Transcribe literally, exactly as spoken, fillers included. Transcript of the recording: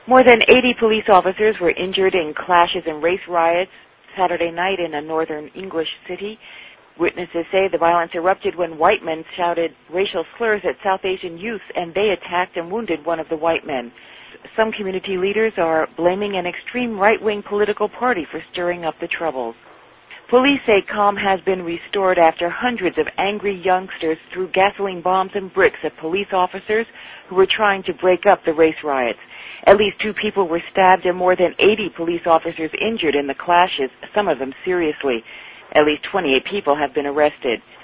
More than eighty police officers were injured in clashes and race riots Saturday night in a northern English city. Witnesses say the violence erupted when white men shouted racial slurs at South Asian youth, and they attacked and wounded one of the white men. Some community leaders are blaming an extreme right-wing political party for stirring up the troubles. Police say calm has been restored after hundreds of angry youngsters threw gasoline bombs and bricks at police officers who were trying to break up the race riots. At least two people were stabbed and more than eighty police officers injured in the clashes, some of them seriously. At least twenty-eight people have been arrested.